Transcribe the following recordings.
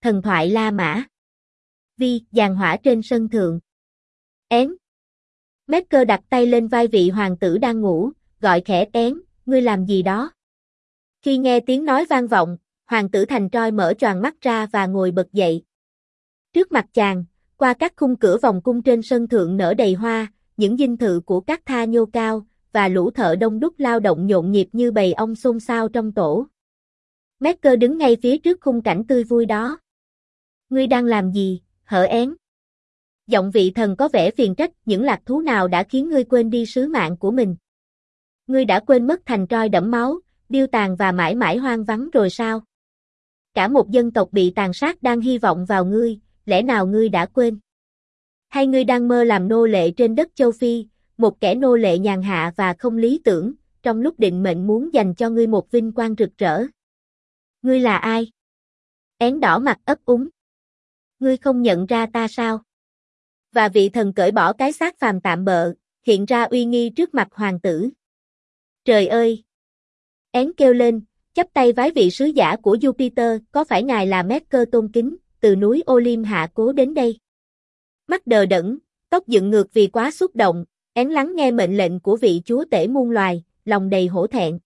Thần thoại La Mã. Vi, giàn hỏa trên sân thượng. Én. Metzger đặt tay lên vai vị hoàng tử đang ngủ, gọi khẽ Én, ngươi làm gì đó? Khi nghe tiếng nói vang vọng, hoàng tử Thành Troi mở choàng mắt ra và ngồi bật dậy. Trước mặt chàng, qua các khung cửa vòng cung trên sân thượng nở đầy hoa, những dinh thự của các tha nhô cao, và lũ thợ đông đúc lao động nhộn nhịp như bầy ong xôn xao trong tổ. Metzger đứng ngay phía trước khung cảnh tươi vui đó. Ngươi đang làm gì, hở Én? Giọng vị thần có vẻ phiền trách, những lạc thú nào đã khiến ngươi quên đi sứ mạng của mình? Ngươi đã quên mất Thành Troi đẫm máu, điêu tàn và mãi mãi hoang vắng rồi sao? Cả một dân tộc bị tàn sát đang hy vọng vào ngươi, lẽ nào ngươi đã quên? Hay ngươi đang mơ làm nô lệ trên đất châu Phi, một kẻ nô lệ nhàn hạ và không lý tưởng, trong lúc định mệnh muốn dành cho ngươi một vinh quang rực rỡ? Ngươi là ai? Én đỏ mặt ấp úng. Ngươi không nhận ra ta sao? Và vị thần cởi bỏ cái xác phàm tạm bợ, hiện ra uy nghi trước mặt hoàng tử. Trời ơi! Én kêu lên, chắp tay vái vị sứ giả của Jupiter, có phải ngài là Metzger tôn kính, từ núi Olympus hạ cố đến đây? Mắt đờ đẫn, tóc dựng ngược vì quá xúc động, Én lắng nghe mệnh lệnh của vị chúa tể muôn loài, lòng đầy hổ thẹn.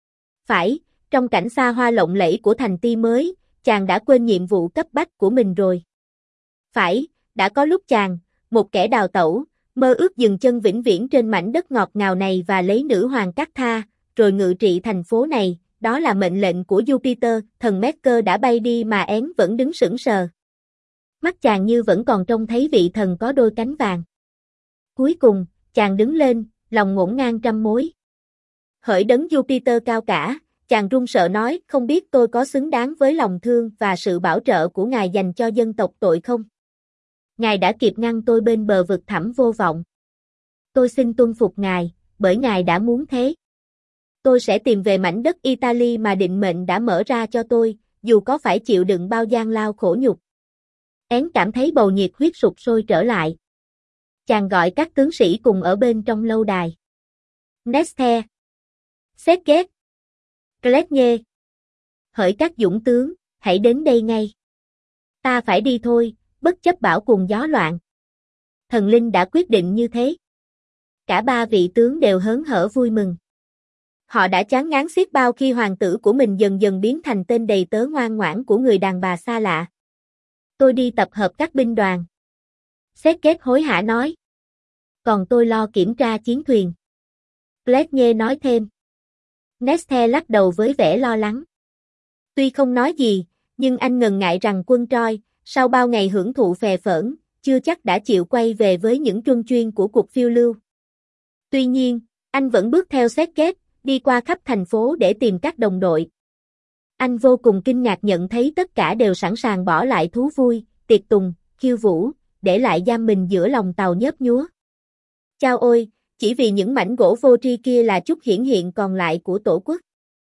Phải, trong cảnh xa hoa lộng lẫy của thành Ti mới, chàng đã quên nhiệm vụ cấp bách của mình rồi. Phải, đã có lúc chàng, một kẻ đào tẩu, mơ ước dừng chân vĩnh viễn trên mảnh đất ngọt ngào này và lấy nữ hoàng Cát Tha, rồi ngự trị thành phố này, đó là mệnh lệnh của Jupiter, thần Metzger đã bay đi mà Én vẫn đứng sững sờ. Mắt chàng như vẫn còn trông thấy vị thần có đôi cánh vàng. Cuối cùng, chàng đứng lên, lòng ngổn ngang trăm mối. Hỡi đấng Jupiter cao cả, chàng run sợ nói, không biết tôi có xứng đáng với lòng thương và sự bảo trợ của ngài dành cho dân tộc tội không? Ngài đã kịp ngăn tôi bên bờ vực thẳm vô vọng. Tôi xin tuân phục ngài, bởi ngài đã muốn thế. Tôi sẽ tìm về mảnh đất Italy mà định mệnh đã mở ra cho tôi, dù có phải chịu đựng bao gian lao khổ nhục. Én cảm thấy bầu nhiệt huyết sục sôi trở lại. Chàng gọi các tướng sĩ cùng ở bên trong lâu đài. Neste, Serge, Cletnye. Hỡi các dũng tướng, hãy đến đây ngay. Ta phải đi thôi, bất chấp bão cuồng gió loạn. Thần linh đã quyết định như thế. Cả ba vị tướng đều hớn hở vui mừng. Họ đã chán ngán xiết bao khi hoàng tử của mình dần dần biến thành tên đầy tớ ngoan ngoãn của người đàn bà xa lạ. Tôi đi tập hợp các binh đoàn. Serge hối hả nói. Còn tôi lo kiểm tra chiến thuyền. Cletnye nói thêm. Neste lắc đầu với vẻ lo lắng. Tuy không nói gì, nhưng anh ngần ngại rằng quân Troi, sau bao ngày hưởng thụ phè phỡn, chưa chắc đã chịu quay về với những truân chuyên của cuộc phiêu lưu. Tuy nhiên, anh vẫn bước theo Serge, đi qua khắp thành phố để tìm các đồng đội. Anh vô cùng kinh ngạc nhận thấy tất cả đều sẵn sàng bỏ lại thú vui, tiệc tùng, khiêu vũ, để lại giam mình giữa lòng tàu nhớp nhúa. Chao ôi, chỉ vì những mảnh gỗ vô tri kia là chút hiển hiện còn lại của tổ quốc.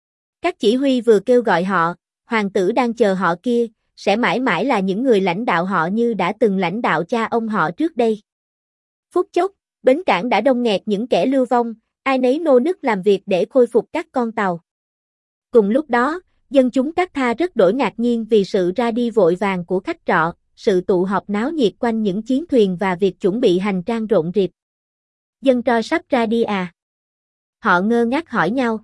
Các chỉ huy vừa kêu gọi họ, hoàng tử đang chờ họ kia, sẽ mãi mãi là những người lãnh đạo họ như đã từng lãnh đạo cha ông họ trước đây. Phút chốc, bến cảng đã đông nghẹt những kẻ lưu vong, ai nấy nô nức làm việc để khôi phục các con tàu. Cùng lúc đó, dân chúng Cát Tha rất đổi ngạc nhiên vì sự ra đi vội vàng của khách trọ, sự tụ họp náo nhiệt quanh những chiến thuyền và việc chuẩn bị hành trang rộn rịp. Dân Troi sắp ra đi à? Họ ngơ ngác hỏi nhau.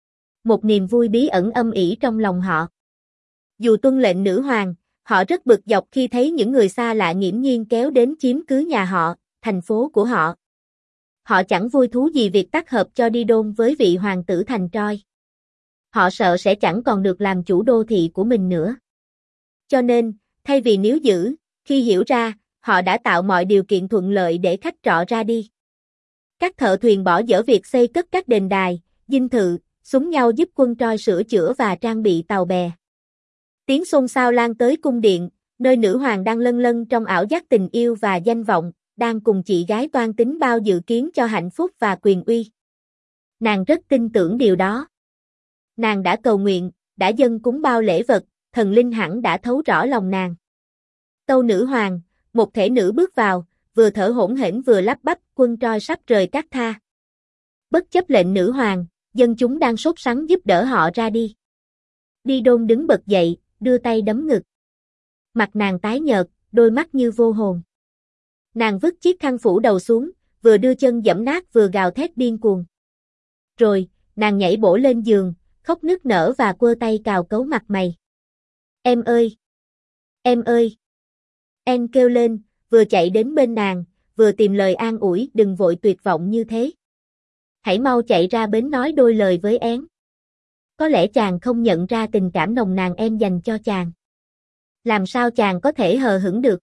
Một niềm vui bí ẩn âm ỉ trong lòng họ. Dù tuân lệnh nữ hoàng, họ rất bực dọc khi thấy những người xa lạ nghiễm nhiên kéo đến chiếm cứ nhà họ, thành phố của họ. Họ chẳng vui thú gì việc tác hợp cho đi đôn với vị hoàng tử Thành Troi. Họ sợ sẽ chẳng còn được làm chủ đô thị của mình nữa. Cho nên, thay vì níu giữ, khi hiểu ra, họ đã tạo mọi điều kiện thuận lợi để khách trọ ra đi. Các thợ thuyền bỏ dở việc xây cất các đền đài, dinh thự, xúm nhau giúp quân Troi sửa chữa và trang bị tàu bè. Tiếng xôn xao lan tới cung điện, nơi nữ hoàng đang lân lân trong ảo giác tình yêu và danh vọng, đang cùng chị gái toan tính bao dự kiến cho hạnh phúc và quyền uy. Nàng rất tin tưởng điều đó. Nàng đã cầu nguyện, đã dâng cúng bao lễ vật, thần linh hẳn đã thấu rõ lòng nàng. Tâu nữ hoàng, một thể nữ bước vào, vừa thở hổn hển vừa lắp bắp, quân Troi sắp rời Cát Tha. Bất chấp lệnh nữ hoàng, dân chúng đang sốt sắng giúp đỡ họ ra đi. Đi đôn đứng bật dậy, đưa tay đấm ngực. Mặt nàng tái nhợt, đôi mắt như vô hồn. Nàng vứt chiếc khăn phủ đầu xuống, vừa đưa chân giẫm nát vừa gào thét điên cuồng. Rồi, nàng nhảy bổ lên giường, khóc nức nở và quơ tay cào cấu mặt mày. Em ơi! Em ơi! Em kêu lên, vừa chạy đến bên nàng, vừa tìm lời an ủi, đừng vội tuyệt vọng như thế. Hãy mau chạy ra bến nói đôi lời với én. Có lẽ chàng không nhận ra tình cảm nồng nàn em dành cho chàng. Làm sao chàng có thể hờ hững được?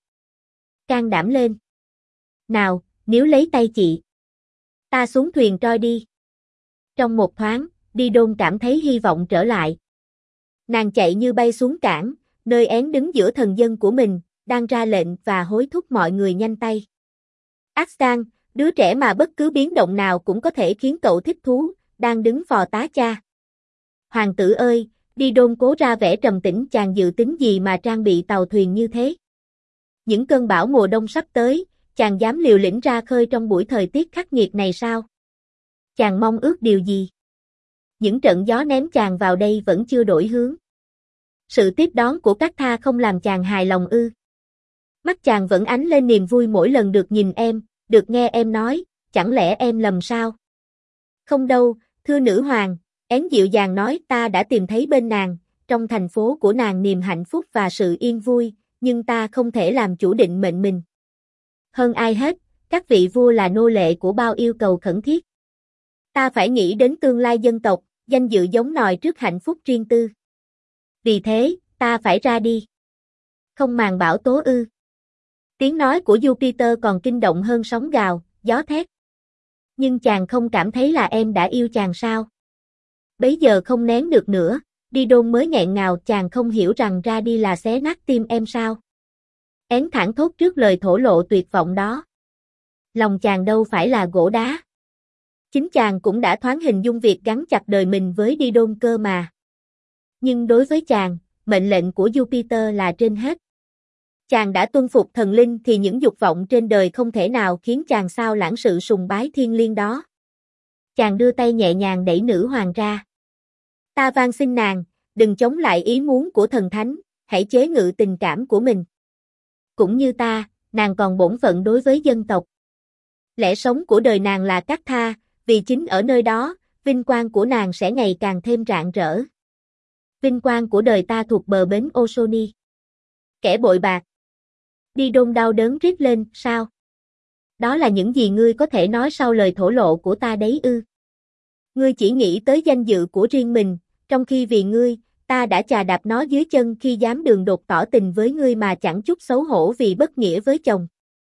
Can đảm lên. Nào, níu lấy tay chị. Ta xuống thuyền trôi đi. Trong một thoáng, Đi Đôn cảm thấy hy vọng trở lại. Nàng chạy như bay xuống cảng, nơi én đứng giữa thần dân của mình, đang ra lệnh và hối thúc mọi người nhanh tay. Akstan, đứa trẻ mà bất cứ biến động nào cũng có thể khiến cậu thích thú, đang đứng phò tá cha. Hoàng tử ơi, Đi Đôn cố ra vẻ trầm tĩnh, chàng dự tính gì mà trang bị tàu thuyền như thế? Những cơn bão mùa đông sắp tới, chàng dám liều lĩnh ra khơi trong buổi thời tiết khắc nghiệt này sao? Chàng mong ước điều gì? Những trận gió ném chàng vào đây vẫn chưa đổi hướng. Sự tiếp đón của các tha không làm chàng hài lòng ư? Mắt chàng vẫn ánh lên niềm vui mỗi lần được nhìn em, được nghe em nói, chẳng lẽ em lầm sao? Không đâu, thưa nữ hoàng, én dịu dàng nói, ta đã tìm thấy bên nàng, trong thành phố của nàng niềm hạnh phúc và sự yên vui, nhưng ta không thể làm chủ định mệnh mình. Hơn ai hết, các vị vua là nô lệ của bao yêu cầu khẩn thiết. Ta phải nghĩ đến tương lai dân tộc, danh dự giống nòi trước hạnh phúc riêng tư. Vì thế, ta phải ra đi. Không màng bão tố ư? Tiếng nói của Jupiter còn kinh động hơn sóng gào, gió thét. Nhưng chàng không cảm thấy là em đã yêu chàng sao? Bấy giờ không nén được nữa, Đi Đôn mới nghẹn ngào, chàng không hiểu rằng ra đi là xé nát tim em sao? Én thảng thốt trước lời thổ lộ tuyệt vọng đó. Lòng chàng đâu phải là gỗ đá. Chính chàng cũng đã thoáng hình dung việc gắn chặt đời mình với Đi Đôn cơ mà. Nhưng đối với chàng, mệnh lệnh của Jupiter là trên hết. Chàng đã tuân phục thần linh thì những dục vọng trên đời không thể nào khiến chàng sao lãng sự sùng bái thiêng liêng đó. Chàng đưa tay nhẹ nhàng đẩy nữ hoàng ra. Ta van xin nàng, đừng chống lại ý muốn của thần thánh, hãy chế ngự tình cảm của mình. Cũng như ta, nàng còn bổn phận đối với dân tộc. Lẽ sống của đời nàng là các tha, vì chính ở nơi đó, vinh quang của nàng sẽ ngày càng thêm rạng rỡ. Vinh quang của đời ta thuộc bờ bến Oxoni. Kẻ bội bạc. Đi Đôn đau đớn rít lên, sao? Đó là những gì ngươi có thể nói sau lời thổ lộ của ta đấy ư? Ngươi chỉ nghĩ tới danh dự của riêng mình, trong khi vì ngươi, ta đã chà đạp nó dưới chân khi dám đường đột tỏ tình với ngươi mà chẳng chút xấu hổ vì bất nghĩa với chồng.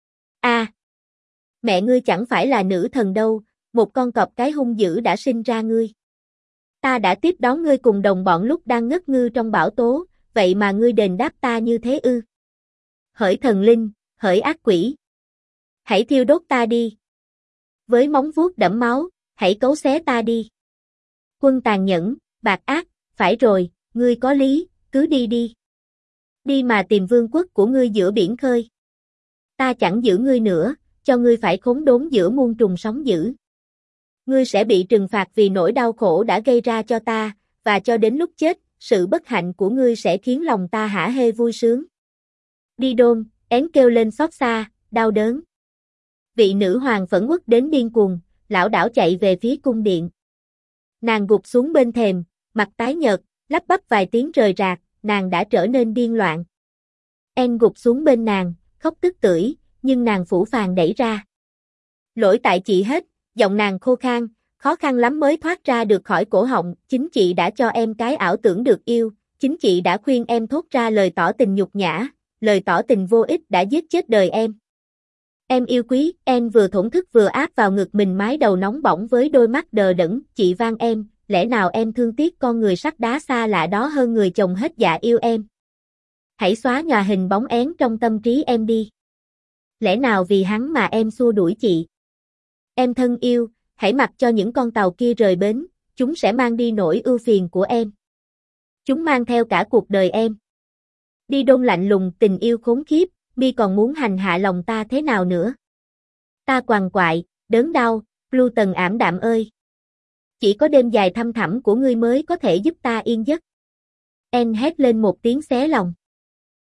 Mẹ ngươi chẳng phải là nữ thần đâu, một con cọp cái hung dữ đã sinh ra ngươi. Ta đã tiếp đón ngươi cùng đồng bọn lúc đang ngất ngư trong bão tố, vậy mà ngươi đền đáp ta như thế ư? Hỡi thần linh, hỡi ác quỷ! Hãy thiêu đốt ta đi! Với móng vuốt đẫm máu, hãy cấu xé ta đi! Quân tàn nhẫn, bạc ác, phải rồi, ngươi có lý, cứ đi đi. Đi mà tìm vương quốc của ngươi giữa biển khơi. Ta chẳng giữ ngươi nữa, cho ngươi phải khốn đốn giữa muôn trùng sóng dữ. Ngươi sẽ bị trừng phạt vì nỗi đau khổ đã gây ra cho ta, và cho đến lúc chết, sự bất hạnh của ngươi sẽ khiến lòng ta hả hê vui sướng. Đi Đôn, én kêu lên xót xa, đau đớn. Vị nữ hoàng phẫn uất đến điên cuồng, lảo đảo chạy về phía cung điện. Nàng gục xuống bên thềm, mặt tái nhợt, lắp bắp vài tiếng rời rạc, nàng đã trở nên điên loạn. En gục xuống bên nàng, khóc tức tưởi, nhưng nàng phũ phàng đẩy ra. Lỗi tại chị hết, giọng nàng khô khan, khó khăn lắm mới thoát ra được khỏi cổ họng, chính chị đã cho em cái ảo tưởng được yêu, chính chị đã khuyên em thốt ra lời tỏ tình nhục nhã, lời tỏ tình vô ích đã giết chết đời em. Em yêu quý, em vừa thổn thức vừa áp vào ngực mình mái đầu nóng bỏng với đôi mắt đờ đẫn, chị van em, lẽ nào em thương tiếc con người sắt đá xa lạ đó hơn người chồng hết dạ yêu em. Hãy xóa nhòa hình bóng én trong tâm trí em đi. Lẽ nào vì hắn mà em xua đuổi chị? Em thân yêu, hãy mặc cho những con tàu kia rời bến, chúng sẽ mang đi nỗi ưu phiền của em. Chúng mang theo cả cuộc đời em. Đi Đôn lạnh lùng, tình yêu khốn khiếp, mi còn muốn hành hạ lòng ta thế nào nữa? Ta quằn quại, đớn đau, Pluton ảm đạm ơi. Chỉ có đêm dài thăm thẳm của ngươi mới có thể giúp ta yên giấc. En hét lên một tiếng xé lòng.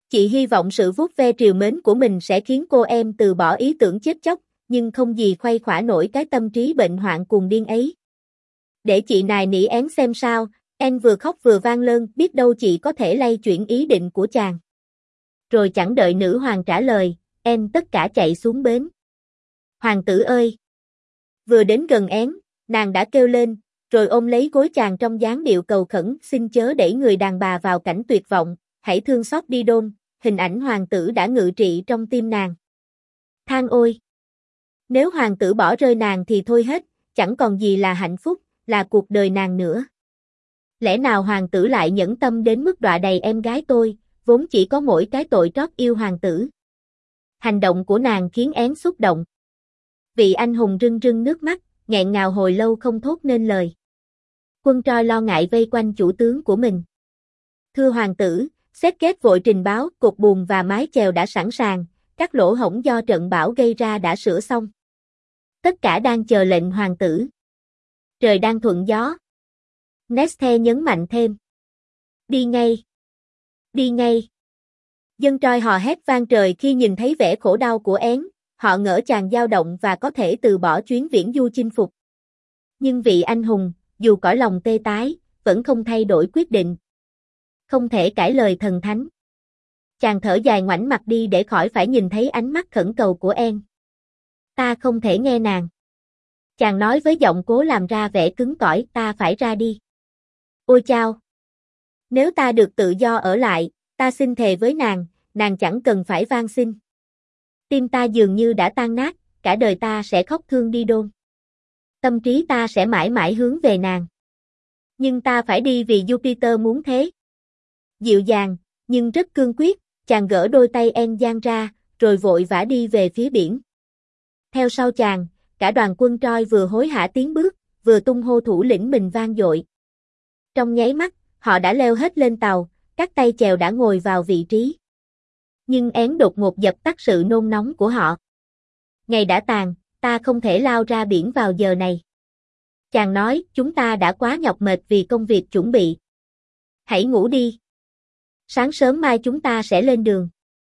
Chị hy vọng sự vuốt ve trìu mến của mình sẽ khiến cô em từ bỏ ý tưởng chết chóc, nhưng không gì khuây khỏa nổi cái tâm trí bệnh hoạn cuồng điên ấy. Để chị nài nỉ én xem sao, Anne vừa khóc vừa vang lên, biết đâu chị có thể lay chuyển ý định của chàng. Rồi chẳng đợi nữ hoàng trả lời, Anne tất cả chạy xuống bến. Hoàng tử ơi! Vừa đến gần én, nàng đã kêu lên, rồi ôm lấy gối chàng trong dáng điệu cầu khẩn, xin chớ đẩy người đàn bà vào cảnh tuyệt vọng, hãy thương xót Didon, hình ảnh hoàng tử đã ngự trị trong tim nàng. Than ôi! Nếu hoàng tử bỏ rơi nàng thì thôi hết, chẳng còn gì là hạnh phúc, là cuộc đời nàng nữa. Lẽ nào hoàng tử lại nhẫn tâm đến mức đọa đầy em gái tôi, vốn chỉ có mỗi cái tội trót yêu hoàng tử. Hành động của nàng khiến én xúc động. Vị anh hùng rưng rưng nước mắt, nghẹn ngào hồi lâu không thốt nên lời. Quân Troi lo ngại vây quanh chủ tướng của mình. Thưa hoàng tử, Sergeant vội trình báo, cột buồm và mái chèo đã sẵn sàng, các lỗ hổng do trận bão gây ra đã sửa xong. Tất cả đang chờ lệnh hoàng tử. Trời đang thuận gió. Neste nhấn mạnh thêm. Đi ngay. Đi ngay. Dân Troi hò hét vang trời khi nhìn thấy vẻ khổ đau của én, họ ngỡ chàng dao động và có thể từ bỏ chuyến viễn du chinh phục. Nhưng vị anh hùng, dù cõi lòng tê tái, vẫn không thay đổi quyết định. Không thể cãi lời thần thánh. Chàng thở dài ngoảnh mặt đi để khỏi phải nhìn thấy ánh mắt khẩn cầu của Anne. Ta không thể nghe nàng. Chàng nói với giọng cố làm ra vẻ cứng cỏi, ta phải ra đi. Ôi chao! Nếu ta được tự do ở lại, ta xin thề với nàng chẳng cần phải van xin. Tim ta dường như đã tan nát, cả đời ta sẽ khóc thương Didon. Tâm trí ta sẽ mãi mãi hướng về nàng. Nhưng ta phải đi vì Jupiter muốn thế. Dịu dàng, nhưng rất cương quyết, chàng gỡ đôi tay Anne dang ra, rồi vội vã đi về phía biển. Theo sau chàng, cả đoàn quân Troi vừa hối hả tiến bước, vừa tung hô thủ lĩnh mình vang dội. Trong nháy mắt, họ đã leo hết lên tàu, các tay chèo đã ngồi vào vị trí. Nhưng én đột ngột dập tắt sự nôn nóng của họ. Ngày đã tàn, ta không thể lao ra biển vào giờ này. Chàng nói, chúng ta đã quá nhọc mệt vì công việc chuẩn bị. Hãy ngủ đi. Sáng sớm mai chúng ta sẽ lên đường.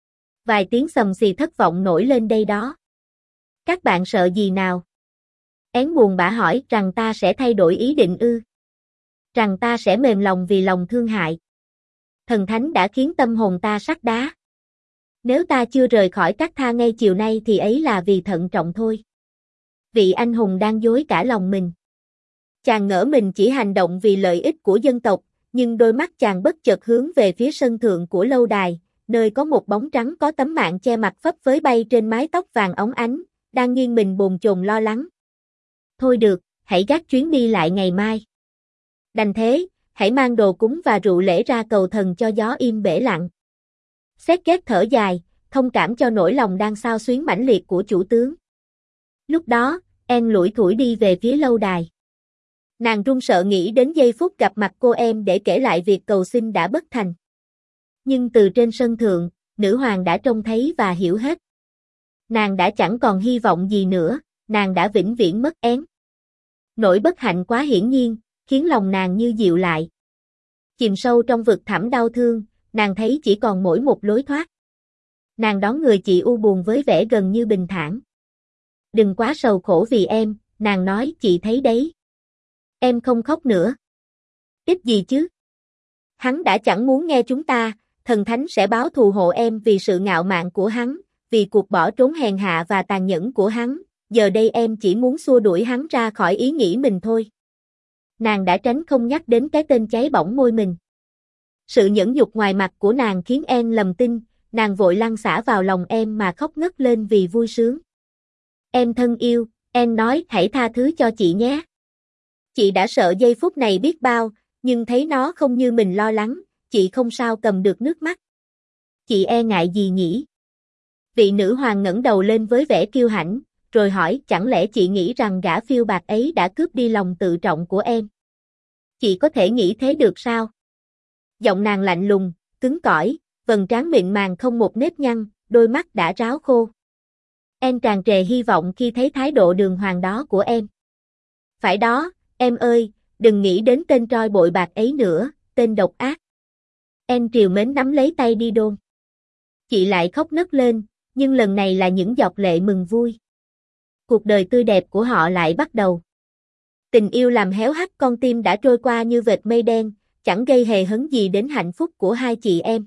Vài tiếng xầm xì thất vọng nổi lên đây đó. Các bạn sợ gì nào? Én buồn bã hỏi, rằng ta sẽ thay đổi ý định ư? Rằng ta sẽ mềm lòng vì lòng thương hại. Thần thánh đã khiến tâm hồn ta sắt đá. Nếu ta chưa rời khỏi các tha ngay chiều nay thì ấy là vì thận trọng thôi. Vị anh hùng đang dối cả lòng mình. Chàng ngỡ mình chỉ hành động vì lợi ích của dân tộc, nhưng đôi mắt chàng bất chợt hướng về phía sân thượng của lâu đài, nơi có một bóng trắng có tấm mạng che mặt phấp phới bay trên mái tóc vàng óng ánh, đang nghiêng mình bồn chồn lo lắng. Thôi được, hãy gác chuyến đi lại ngày mai. Đành thế, hãy mang đồ cúng và rượu lễ ra cầu thần cho gió im bể lặng. Sergeant thở dài, thông cảm cho nỗi lòng đang xao xuyến mãnh liệt của chủ tướng. Lúc đó, Anne lủi thủi đi về phía lâu đài. Nàng run sợ nghĩ đến giây phút gặp mặt cô em để kể lại việc cầu xin đã bất thành. Nhưng từ trên sân thượng, nữ hoàng đã trông thấy và hiểu hết. Nàng đã chẳng còn hy vọng gì nữa, nàng đã vĩnh viễn mất én. Nỗi bất hạnh quá hiển nhiên, khiến lòng nàng như dịu lại. Chìm sâu trong vực thẳm đau thương, nàng thấy chỉ còn mỗi một lối thoát. Nàng đón người chị u buồn với vẻ gần như bình thản. Đừng quá sầu khổ vì em, nàng nói, chị thấy đấy. Em không khóc nữa. Ít gì chứ? Hắn đã chẳng muốn nghe chúng ta, thần thánh sẽ báo thù hộ em vì sự ngạo mạn của hắn, vì cuộc bỏ trốn hèn hạ và tàn nhẫn của hắn, giờ đây em chỉ muốn xua đuổi hắn ra khỏi ý nghĩ mình thôi. Nàng đã tránh không nhắc đến cái tên cháy bỏng môi mình. Sự nhẫn nhục ngoài mặt của nàng khiến Anne lầm tin, nàng vội lăn xả vào lòng em mà khóc ngất lên vì vui sướng. Em thân yêu, Anne nói, hãy tha thứ cho chị nhé. Chị đã sợ giây phút này biết bao, nhưng thấy nó không như mình lo lắng, chị không sao cầm được nước mắt. Chị e ngại gì nhỉ? Vị nữ hoàng ngẩng đầu lên với vẻ kiêu hãnh, rồi hỏi, chẳng lẽ chị nghĩ rằng gã phiêu bạc ấy đã cướp đi lòng tự trọng của em? Chị có thể nghĩ thế được sao? Giọng nàng lạnh lùng, cứng cỏi, vầng trán mịn màng không một nếp nhăn, đôi mắt đã ráo khô. Em tràn trề hy vọng khi thấy thái độ đường hoàng đó của em. Phải đó, em ơi, đừng nghĩ đến tên Troi bội bạc ấy nữa, tên độc ác. Em trìu mến nắm lấy tay Didon. Chị lại khóc nấc lên, nhưng lần này là những giọt lệ mừng vui. Cuộc đời tươi đẹp của họ lại bắt đầu. Tình yêu làm héo hắt con tim đã trôi qua như vệt mây đen, chẳng gây hề hấn gì đến hạnh phúc của hai chị em.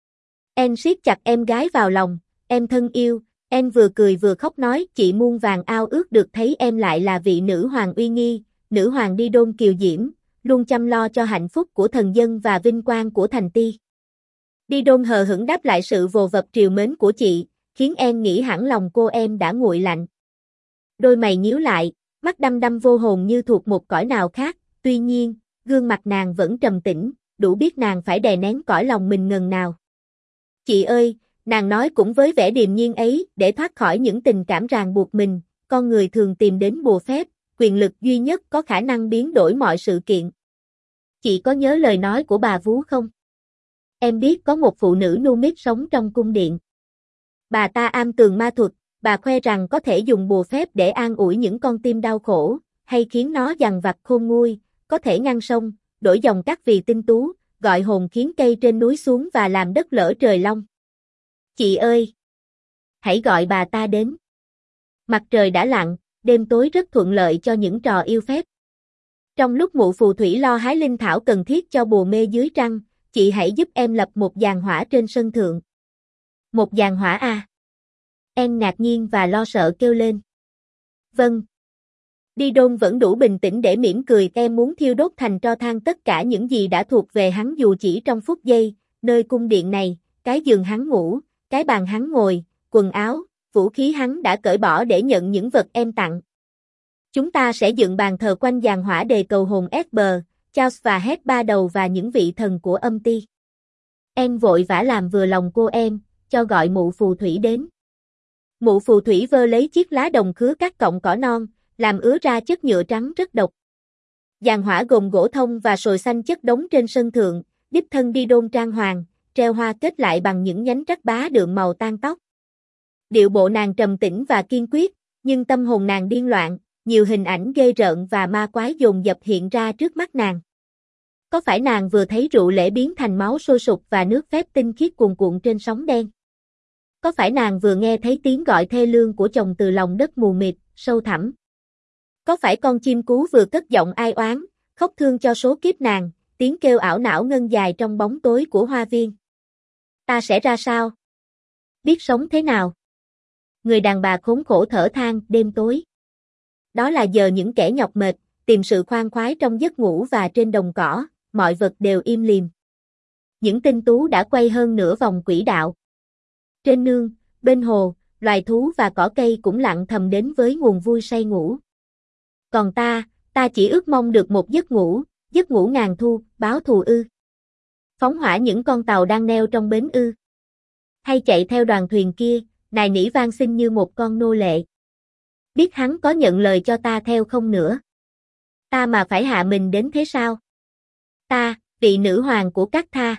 Em siết chặt em gái vào lòng, em thân yêu, em vừa cười vừa khóc nói chị muôn vàng ao ước được thấy em lại là vị nữ hoàng uy nghi, nữ hoàng đi đôn kiều diễm, luôn chăm lo cho hạnh phúc của thần dân và vinh quang của thành Ti. Đi đôn hờ hững đáp lại sự vồ vập trìu mến của chị, khiến em nghĩ hẳn lòng cô em đã nguội lạnh. Đôi mày nhíu lại, mắt đăm đăm vô hồn như thuộc một cõi nào khác, tuy nhiên, gương mặt nàng vẫn trầm tĩnh, đủ biết nàng phải đè nén cõi lòng mình ngần nào. Chị ơi, nàng nói cũng với vẻ điềm nhiên ấy, để thoát khỏi những tình cảm ràng buộc mình, con người thường tìm đến bùa phép, quyền lực duy nhất có khả năng biến đổi mọi sự kiện. Chị có nhớ lời nói của bà Vú không? Em biết có một phụ nữ Numit sống trong cung điện. Bà ta am tường ma thuật, bà khoe rằng có thể dùng bùa phép để an ủi những con tim đau khổ, hay khiến nó dằn vặt khôn nguôi, có thể ngăn sông, đổi dòng cát vì tinh tú, gọi hồn khiến cây trên núi xuống và làm đất lở trời long. Chị ơi! Hãy gọi bà ta đến. Mặt trời đã lặn, đêm tối rất thuận lợi cho những trò yêu phép. Trong lúc mụ phù thủy lo hái linh thảo cần thiết cho bùa mê dưới trăng, chị hãy giúp em lập một giàn hỏa trên sân thượng. Một giàn hỏa à? Em ngạc nhiên và lo sợ kêu lên. Vâng. Đi đôn vẫn đủ bình tĩnh để mỉm cười, em muốn thiêu đốt thành tro than tất cả những gì đã thuộc về hắn dù chỉ trong phút giây, nơi cung điện này, cái giường hắn ngủ, cái bàn hắn ngồi, quần áo, vũ khí hắn đã cởi bỏ để nhận những vật em tặng. Chúng ta sẽ dựng bàn thờ quanh giàn hỏa đề cầu hồn Esper, Charles và Het ba đầu và những vị thần của âm ti. Em vội vã làm vừa lòng cô em, cho gọi mụ phù thủy đến. Mụ phù thủy vơ lấy chiếc lá đồng khứa các cọng cỏ non, làm ứa ra chất nhựa trắng rất độc. Giàn hỏa gồm gỗ thông và sồi xanh chất đống trên sân thượng, đích thân đi đôn trang hoàng, treo hoa kết lại bằng những nhánh trắc bá đượm màu tan tóc. Điệu bộ nàng trầm tĩnh và kiên quyết, nhưng tâm hồn nàng điên loạn, nhiều hình ảnh ghê rợn và ma quái dồn dập hiện ra trước mắt nàng. Có phải nàng vừa thấy rượu lễ biến thành máu sôi sục và nước phép tinh khiết cuồn cuộn trên sóng đen? Có phải nàng vừa nghe thấy tiếng gọi thê lương của chồng từ lòng đất mù mịt, sâu thẳm? Có phải con chim cú vừa cất giọng ai oán, khóc thương cho số kiếp nàng, tiếng kêu ảo não ngân dài trong bóng tối của hoa viên? Ta sẽ ra sao? Biết sống thế nào? Người đàn bà khốn khổ thở than đêm tối. Đó là giờ những kẻ nhọc mệt, tìm sự khoan khoái trong giấc ngủ và trên đồng cỏ, mọi vật đều im lìm. Những tinh tú đã quay hơn nửa vòng quỹ đạo. Trên nương, bên hồ, loài thú và cỏ cây cũng lặng thầm đến với nguồn vui say ngủ. Còn ta chỉ ước mong được một giấc ngủ ngàn thu, báo thù ư. Phóng hỏa những con tàu đang neo trong bến ư. Hay chạy theo đoàn thuyền kia, nài nỉ van xin như một con nô lệ. Biết hắn có nhận lời cho ta theo không nữa. Ta mà phải hạ mình đến thế sao? Ta, vị nữ hoàng của các tha.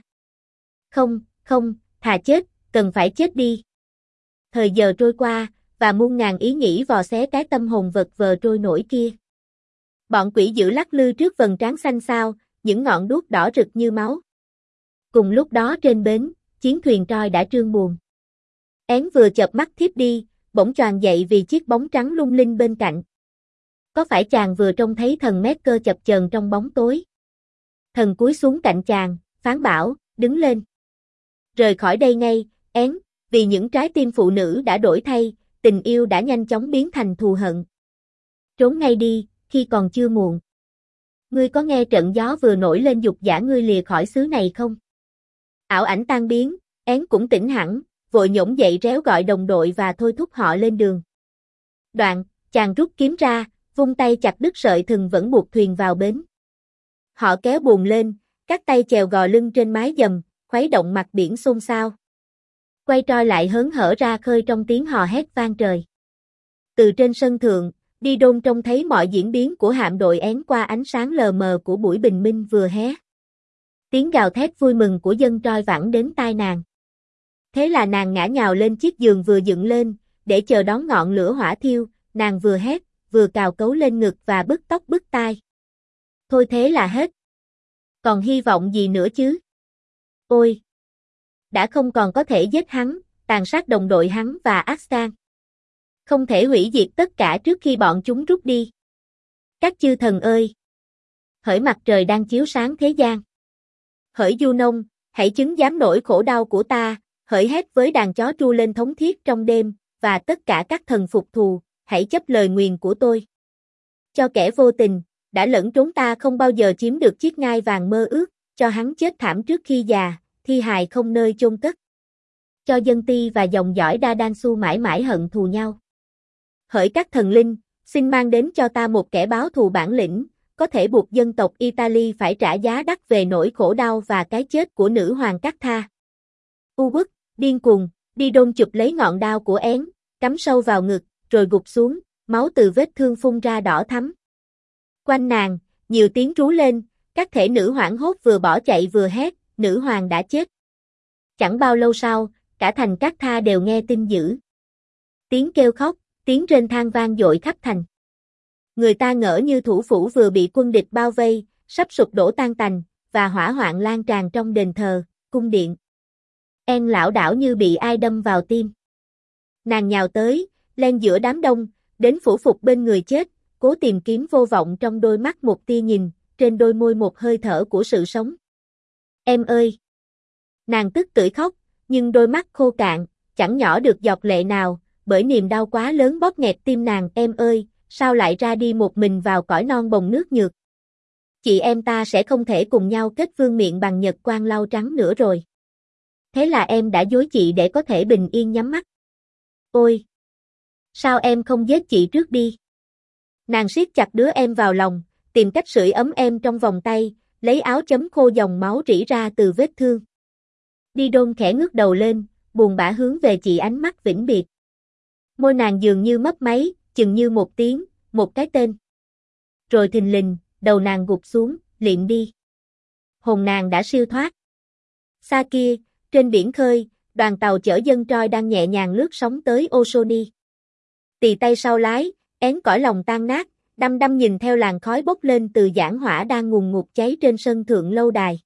Không, thà chết, cần phải chết đi. Thời giờ trôi qua, và muôn ngàn ý nghĩ vò xé cái tâm hồn vật vờ trôi nổi kia. Bọn quỷ dữ lắc lư trước vầng trán xanh xao, những ngọn đuốc đỏ rực như máu. Cùng lúc đó trên bến, chiến thuyền trôi đã trương buồm. Én vừa chợp mắt thiếp đi, bỗng choàng dậy vì chiếc bóng trắng lung linh bên cạnh. Có phải chàng vừa trông thấy thần mét cơ chập chờn trong bóng tối? Thần cúi xuống cạnh chàng, phán bảo, đứng lên. Rời khỏi đây ngay, Én, vì những trái tim phụ nữ đã đổi thay, tình yêu đã nhanh chóng biến thành thù hận. Trốn ngay đi, khi còn chưa muộn. Ngươi có nghe trận gió vừa nổi lên dục dã ngươi lìa khỏi xứ này không? Ảo ảnh tan biến, Én cũng tỉnh hẳn, vội nhổm dậy réo gọi đồng đội và thôi thúc họ lên đường. Đoạn, chàng rút kiếm ra, vung tay chặt đứt sợi thừng vẫn buộc thuyền vào bến. Họ kéo buồm lên, các tay chèo gò lưng trên mái dầm, khuấy động mặt biển xôn xao. Quay troi lại hớn hở ra khơi trong tiếng hò hét vang trời. Từ trên sân thượng, Đi đôn trông thấy mọi diễn biến của hạm đội Én qua ánh sáng lờ mờ của buổi bình minh vừa hé. Tiếng gào thét vui mừng của dân Troi vẳng đến tai nàng. Thế là nàng ngã nhào lên chiếc giường vừa dựng lên, để chờ đón ngọn lửa hỏa thiêu, nàng vừa hét, vừa cào cấu lên ngực và bứt tóc bứt tai. Thôi thế là hết. Còn hy vọng gì nữa chứ? Ôi! Đã không còn có thể giết hắn, tàn sát đồng đội hắn và Aksan. Không thể hủy diệt tất cả trước khi bọn chúng rút đi. Các chư thần ơi! Hỡi mặt trời đang chiếu sáng thế gian. Hỡi Du Nông, hãy chứng giám nỗi khổ đau của ta, hỡi hét với đàn chó tru lên thống thiết trong đêm, và tất cả các thần phục thù, hãy chấp lời nguyền của tôi. Cho kẻ vô tình, đã lẫn trốn ta không bao giờ chiếm được chiếc ngai vàng mơ ước, cho hắn chết thảm trước khi già, thi hài không nơi chôn cất. Cho dân ti và dòng dõi Đa Đan Su mãi mãi hận thù nhau. Hỡi các thần linh, xin mang đến cho ta một kẻ báo thù bản lĩnh, có thể buộc dân tộc Italy phải trả giá đắt về nỗi khổ đau và cái chết của nữ hoàng Cát-tha. Ubuck, điên cuồng, đi đôn chụp lấy ngọn đao của én, cắm sâu vào ngực, rồi gục xuống, máu từ vết thương phun ra đỏ thắm. Quanh nàng, nhiều tiếng rú lên, các thể nữ hoảng hốt vừa bỏ chạy vừa hét, nữ hoàng đã chết. Chẳng bao lâu sau, cả thành Cát-tha đều nghe tin dữ. Tiếng kêu khóc, tiếng rên than vang dội khắp thành. Người ta ngỡ như thủ phủ vừa bị quân địch bao vây, sắp sụp đổ tan tành, và hỏa hoạn lan tràn trong đền thờ, cung điện. En lảo đảo như bị ai đâm vào tim. Nàng nhào tới, len giữa đám đông, đến phủ phục bên người chết, cố tìm kiếm vô vọng trong đôi mắt một tia nhìn, trên đôi môi một hơi thở của sự sống. Em ơi! Nàng tức tưởi khóc, nhưng đôi mắt khô cạn, chẳng nhỏ được giọt lệ nào, bởi niềm đau quá lớn bóp nghẹt tim nàng. Em ơi, sao lại ra đi một mình vào cõi non bồng nước nhược? Chị em ta sẽ không thể cùng nhau kết vương miện bằng nhật quang lau trắng nữa rồi. Thế là em đã dối chị để có thể bình yên nhắm mắt. Ôi! Sao em không giết chị trước đi? Nàng siết chặt đứa em vào lòng, tìm cách sưởi ấm em trong vòng tay, lấy áo chấm khô dòng máu rỉ ra từ vết thương. Đi đôn khẽ ngước đầu lên, buồn bã hướng về chị ánh mắt vĩnh biệt. Môi nàng dường như mấp máy, chừng như một tiếng, một cái tên. Rồi thình lình, đầu nàng gục xuống, liệm đi. Hồn nàng đã siêu thoát. Xa kia, trên biển khơi, đoàn tàu chở dân Troy đang nhẹ nhàng lướt sóng tới Ossoni. Tì tay sau lái, én cõi lòng tan nát, đăm đăm nhìn theo làn khói bốc lên từ giảng hỏa đang ngùn ngụt cháy trên sân thượng lâu đài.